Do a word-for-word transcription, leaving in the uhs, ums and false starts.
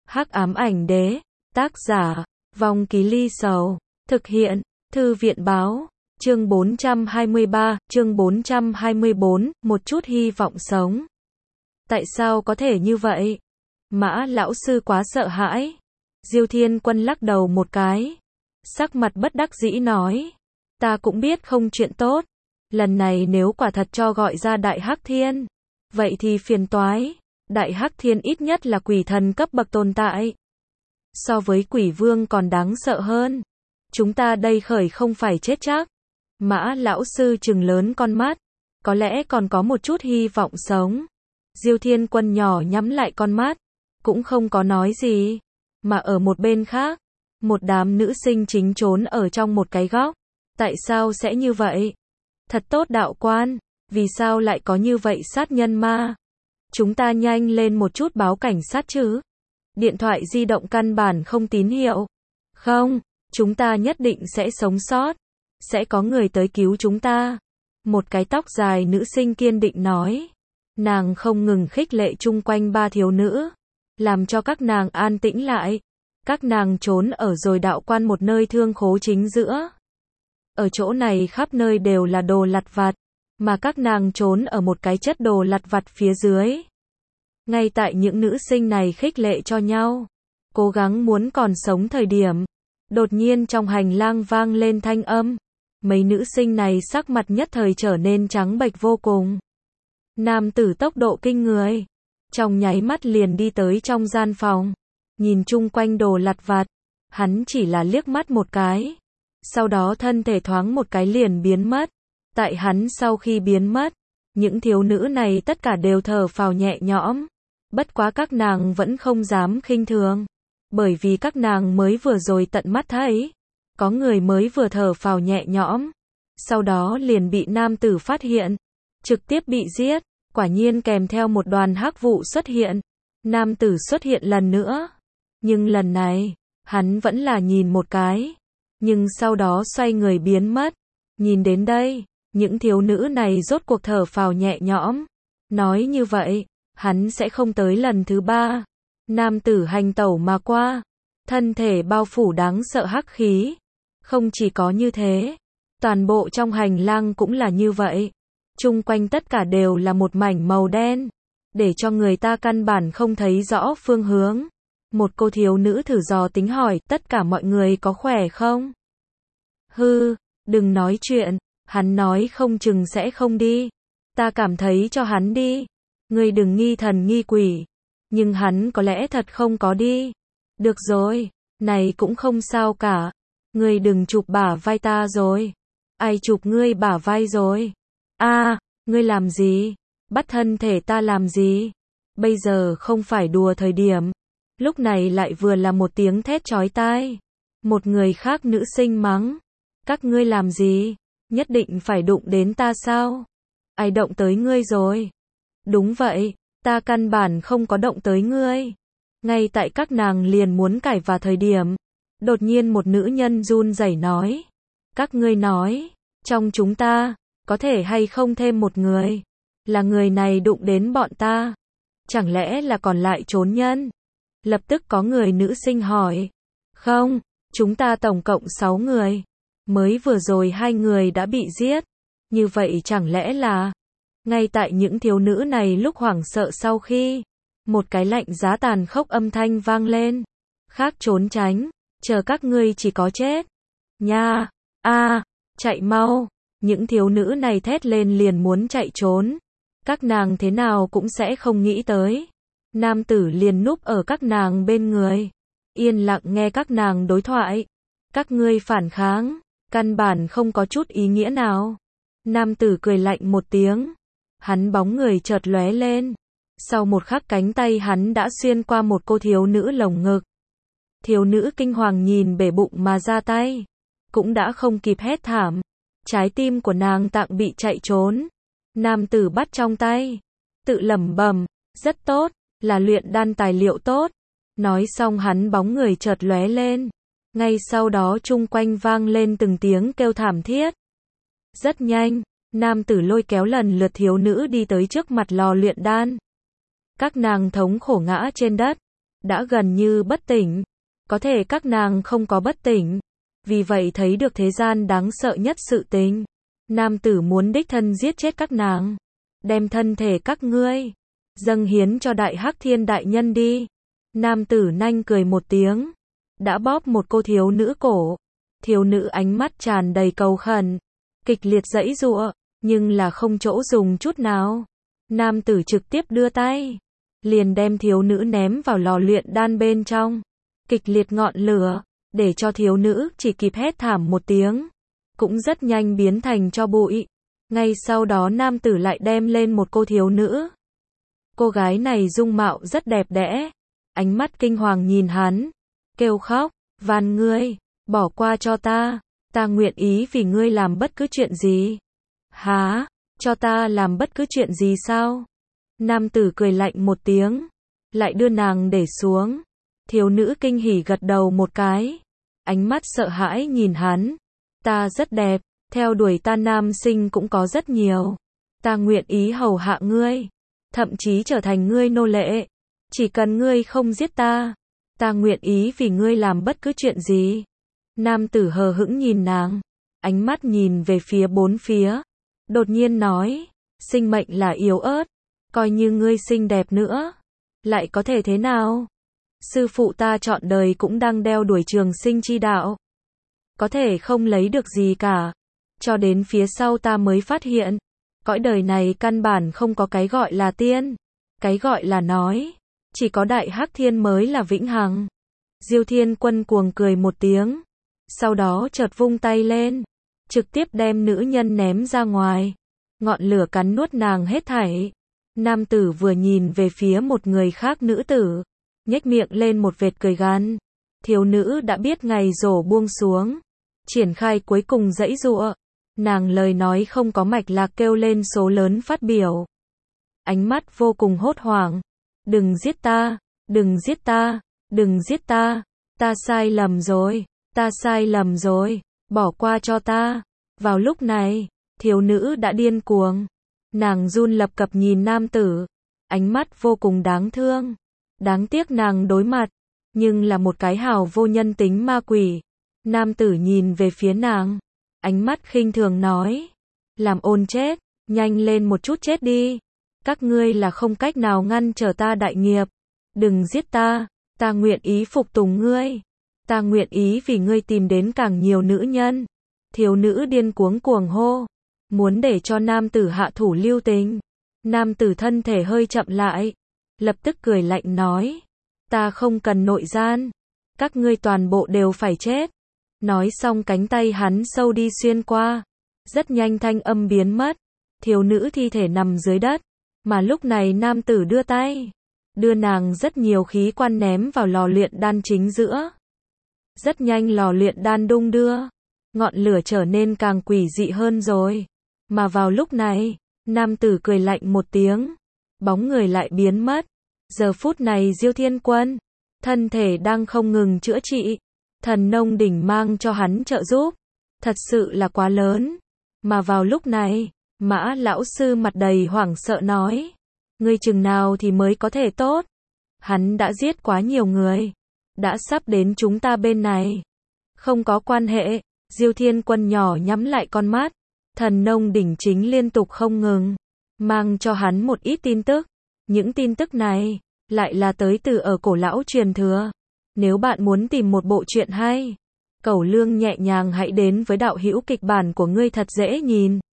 Hắc ám ảnh đế, tác giả, Vong Ký Ly Sầu, thực hiện, Thư viện báo, chương bốn trăm hai mươi ba, chương bốn trăm hai mươi bốn, một chút hy vọng sống. Tại sao có thể như vậy? Mã lão sư quá sợ hãi. Diêu Thiên Quân lắc đầu một cái, sắc mặt bất đắc dĩ nói, ta cũng biết không chuyện tốt, lần này nếu quả thật cho gọi ra Đại Hắc Thiên, vậy thì phiền toái. Đại Hắc Thiên ít nhất là quỷ thần cấp bậc tồn tại, so với quỷ vương còn đáng sợ hơn. Chúng ta đây khởi không phải chết chắc. Mã lão sư trừng lớn con mắt, có lẽ còn có một chút hy vọng sống. Diêu Thiên Quân nhỏ nhắm lại con mắt, cũng không có nói gì. Mà ở một bên khác, một đám nữ sinh chính trốn ở trong một cái góc. Tại sao sẽ như vậy? Thật tốt đạo quan, vì sao lại có như vậy sát nhân ma? Chúng ta nhanh lên một chút báo cảnh sát chứ. Điện thoại di động căn bản không tín hiệu. Không, chúng ta nhất định sẽ sống sót. Sẽ có người tới cứu chúng ta. Một cái tóc dài nữ sinh kiên định nói. Nàng không ngừng khích lệ chung quanh ba thiếu nữ, làm cho các nàng an tĩnh lại. Các nàng trốn ở rồi đạo quan một nơi thương khố chính giữa. Ở chỗ này khắp nơi đều là đồ lặt vặt, mà các nàng trốn ở một cái chất đồ lặt vặt phía dưới. Ngay tại những nữ sinh này khích lệ cho nhau, cố gắng muốn còn sống thời điểm, đột nhiên trong hành lang vang lên thanh âm. Mấy nữ sinh này sắc mặt nhất thời trở nên trắng bệch vô cùng. Nam tử tốc độ kinh người, trong nháy mắt liền đi tới trong gian phòng, nhìn chung quanh đồ lặt vặt, hắn chỉ là liếc mắt một cái, sau đó thân thể thoáng một cái liền biến mất. Tại hắn sau khi biến mất, những thiếu nữ này tất cả đều thở phào nhẹ nhõm. Bất quá các nàng vẫn không dám khinh thường, bởi vì các nàng mới vừa rồi tận mắt thấy, có người mới vừa thở phào nhẹ nhõm, sau đó liền bị nam tử phát hiện, trực tiếp bị giết. Quả nhiên kèm theo một đoàn hắc vụ xuất hiện, nam tử xuất hiện lần nữa, nhưng lần này, hắn vẫn là nhìn một cái, nhưng sau đó xoay người biến mất. Nhìn đến đây, những thiếu nữ này rốt cuộc thở phào nhẹ nhõm, nói như vậy, hắn sẽ không tới lần thứ ba. Nam tử hành tẩu mà qua, thân thể bao phủ đáng sợ hắc khí. Không chỉ có như thế, toàn bộ trong hành lang cũng là như vậy. Chung quanh tất cả đều là một mảnh màu đen, để cho người ta căn bản không thấy rõ phương hướng. Một cô thiếu nữ thử dò tính hỏi, tất cả mọi người có khỏe không? Hư, đừng nói chuyện, hắn nói không chừng sẽ không đi. Ta cảm thấy cho hắn đi. Ngươi đừng nghi thần nghi quỷ. Nhưng hắn có lẽ thật không có đi. Được rồi, này cũng không sao cả. Ngươi đừng chụp bả vai ta rồi. Ai chụp ngươi bả vai rồi? A, à, ngươi làm gì? Bắt thân thể ta làm gì? Bây giờ không phải đùa thời điểm. Lúc này lại vừa là một tiếng thét chói tai. Một người khác nữ sinh mắng. Các ngươi làm gì? Nhất định phải đụng đến ta sao? Ai động tới ngươi rồi? Đúng vậy, ta căn bản không có động tới ngươi. Ngay tại các nàng liền muốn cãi vào thời điểm, đột nhiên một nữ nhân run rẩy nói. Các ngươi nói, trong chúng ta, có thể hay không thêm một người? Là người này đụng đến bọn ta? Chẳng lẽ là còn lại trốn nhân? Lập tức có người nữ sinh hỏi. Không, chúng ta tổng cộng sáu người. Mới vừa rồi hai người đã bị giết. Như vậy chẳng lẽ là... Ngay tại những thiếu nữ này lúc hoảng sợ sau khi, một cái lạnh giá tàn khốc âm thanh vang lên. Khác trốn tránh, chờ các ngươi chỉ có chết. Nha, a, chạy mau. Những thiếu nữ này thét lên liền muốn chạy trốn. Các nàng thế nào cũng sẽ không nghĩ tới. Nam tử liền núp ở các nàng bên người, yên lặng nghe các nàng đối thoại. Các ngươi phản kháng, căn bản không có chút ý nghĩa nào. Nam tử cười lạnh một tiếng. Hắn bóng người chợt lóe lên. Sau một khắc cánh tay hắn đã xuyên qua một cô thiếu nữ lồng ngực. Thiếu nữ kinh hoàng nhìn bể bụng mà ra tay. Cũng đã không kịp hét thảm. Trái tim của nàng tạng bị chạy trốn. Nam tử bắt trong tay. Tự lẩm bẩm, rất tốt, là luyện đan tài liệu tốt. Nói xong hắn bóng người chợt lóe lên. Ngay sau đó chung quanh vang lên từng tiếng kêu thảm thiết. Rất nhanh, nam tử lôi kéo lần lượt thiếu nữ đi tới trước mặt lò luyện đan. Các nàng thống khổ ngã trên đất. đã gần như bất tỉnh. Có thể các nàng không có bất tỉnh. Vì vậy thấy được thế gian đáng sợ nhất sự tình. Nam tử muốn đích thân giết chết các nàng. Đem thân thể các ngươi dâng hiến cho Đại Hắc Thiên đại nhân đi. Nam tử nanh cười một tiếng. Đã bóp một cô thiếu nữ cổ. Thiếu nữ ánh mắt tràn đầy cầu khẩn. Kịch liệt giãy giụa. Nhưng là không chỗ dùng chút nào. Nam tử trực tiếp đưa tay. Liền đem thiếu nữ ném vào lò luyện đan bên trong. Kịch liệt ngọn lửa. Để cho thiếu nữ chỉ kịp hét thảm một tiếng. Cũng rất nhanh biến thành tro bụi. Ngay sau đó nam tử lại đem lên một cô thiếu nữ. Cô gái này dung mạo rất đẹp đẽ. Ánh mắt kinh hoàng nhìn hắn. Kêu khóc. Van ngươi. Bỏ qua cho ta. Ta nguyện ý vì ngươi làm bất cứ chuyện gì. Hả? Cho ta làm bất cứ chuyện gì sao? Nam tử cười lạnh một tiếng. Lại đưa nàng để xuống. Thiếu nữ kinh hỉ gật đầu một cái. Ánh mắt sợ hãi nhìn hắn. Ta rất đẹp. Theo đuổi ta nam sinh cũng có rất nhiều. Ta nguyện ý hầu hạ ngươi. Thậm chí trở thành ngươi nô lệ. Chỉ cần ngươi không giết ta. Ta nguyện ý vì ngươi làm bất cứ chuyện gì. Nam tử hờ hững nhìn nàng. Ánh mắt nhìn về phía bốn phía. Đột nhiên nói. Sinh mệnh là yếu ớt. Coi như ngươi xinh đẹp nữa. Lại có thể thế nào? Sư phụ ta trọn đời cũng đang đeo đuổi trường sinh chi đạo. Có thể không lấy được gì cả. Cho đến phía sau ta mới phát hiện. Cõi đời này căn bản không có cái gọi là tiên. Cái gọi là nói. Chỉ có Đại Hắc Thiên mới là vĩnh hằng. Diêu Thiên Quân cuồng cười một tiếng. Sau đó chợt vung tay lên. Trực tiếp đem nữ nhân ném ra ngoài. Ngọn lửa cắn nuốt nàng hết thảy. Nam tử vừa nhìn về phía một người khác nữ tử. Nhếch miệng lên một vệt cười gằn. Thiếu nữ đã biết ngày rổ buông xuống. Triển khai cuối cùng giãy giụa. Nàng lời nói không có mạch lạc kêu lên số lớn phát biểu. Ánh mắt vô cùng hốt hoảng. Đừng giết ta, đừng giết ta, đừng giết ta. Ta sai lầm rồi, ta sai lầm rồi, bỏ qua cho ta. Vào lúc này, thiếu nữ đã điên cuồng. Nàng run lập cập nhìn nam tử. Ánh mắt vô cùng đáng thương. Đáng tiếc nàng đối mặt. Nhưng là một cái hào vô nhân tính ma quỷ. Nam tử nhìn về phía nàng. Ánh mắt khinh thường nói. Làm ôn chết. Nhanh lên một chút chết đi. Các ngươi là không cách nào ngăn trở ta đại nghiệp. Đừng giết ta. Ta nguyện ý phục tùng ngươi. Ta nguyện ý vì ngươi tìm đến càng nhiều nữ nhân. Thiếu nữ điên cuống cuồng hô. Muốn để cho nam tử hạ thủ lưu tình. Nam tử thân thể hơi chậm lại. Lập tức cười lạnh nói. Ta không cần nội gian. Các ngươi toàn bộ đều phải chết. Nói xong cánh tay hắn sâu đi xuyên qua. Rất nhanh thanh âm biến mất. Thiếu nữ thi thể nằm dưới đất. Mà lúc này nam tử đưa tay. Đưa nàng rất nhiều khí quan ném vào lò luyện đan chính giữa. Rất nhanh lò luyện đan đung đưa. Ngọn lửa trở nên càng quỷ dị hơn rồi. Mà vào lúc này, nam tử cười lạnh một tiếng. Bóng người lại biến mất. Giờ phút này Diêu Thiên Quân. Thân thể đang không ngừng chữa trị. Thần nông đỉnh mang cho hắn trợ giúp. Thật sự là quá lớn. Mà vào lúc này, Mã lão sư mặt đầy hoảng sợ nói. Ngươi chừng nào thì mới có thể tốt. Hắn đã giết quá nhiều người. Đã sắp đến chúng ta bên này. Không có quan hệ. Diêu Thiên Quân nhỏ nhắm lại con mắt. Thần nông đỉnh chính liên tục không ngừng. Mang cho hắn một ít tin tức. Những tin tức này, lại là tới từ ở cổ lão truyền thừa. Nếu bạn muốn tìm một bộ truyện hay, Cẩu Lương nhẹ nhàng hãy đến với đạo hữu kịch bản của ngươi thật dễ nhìn.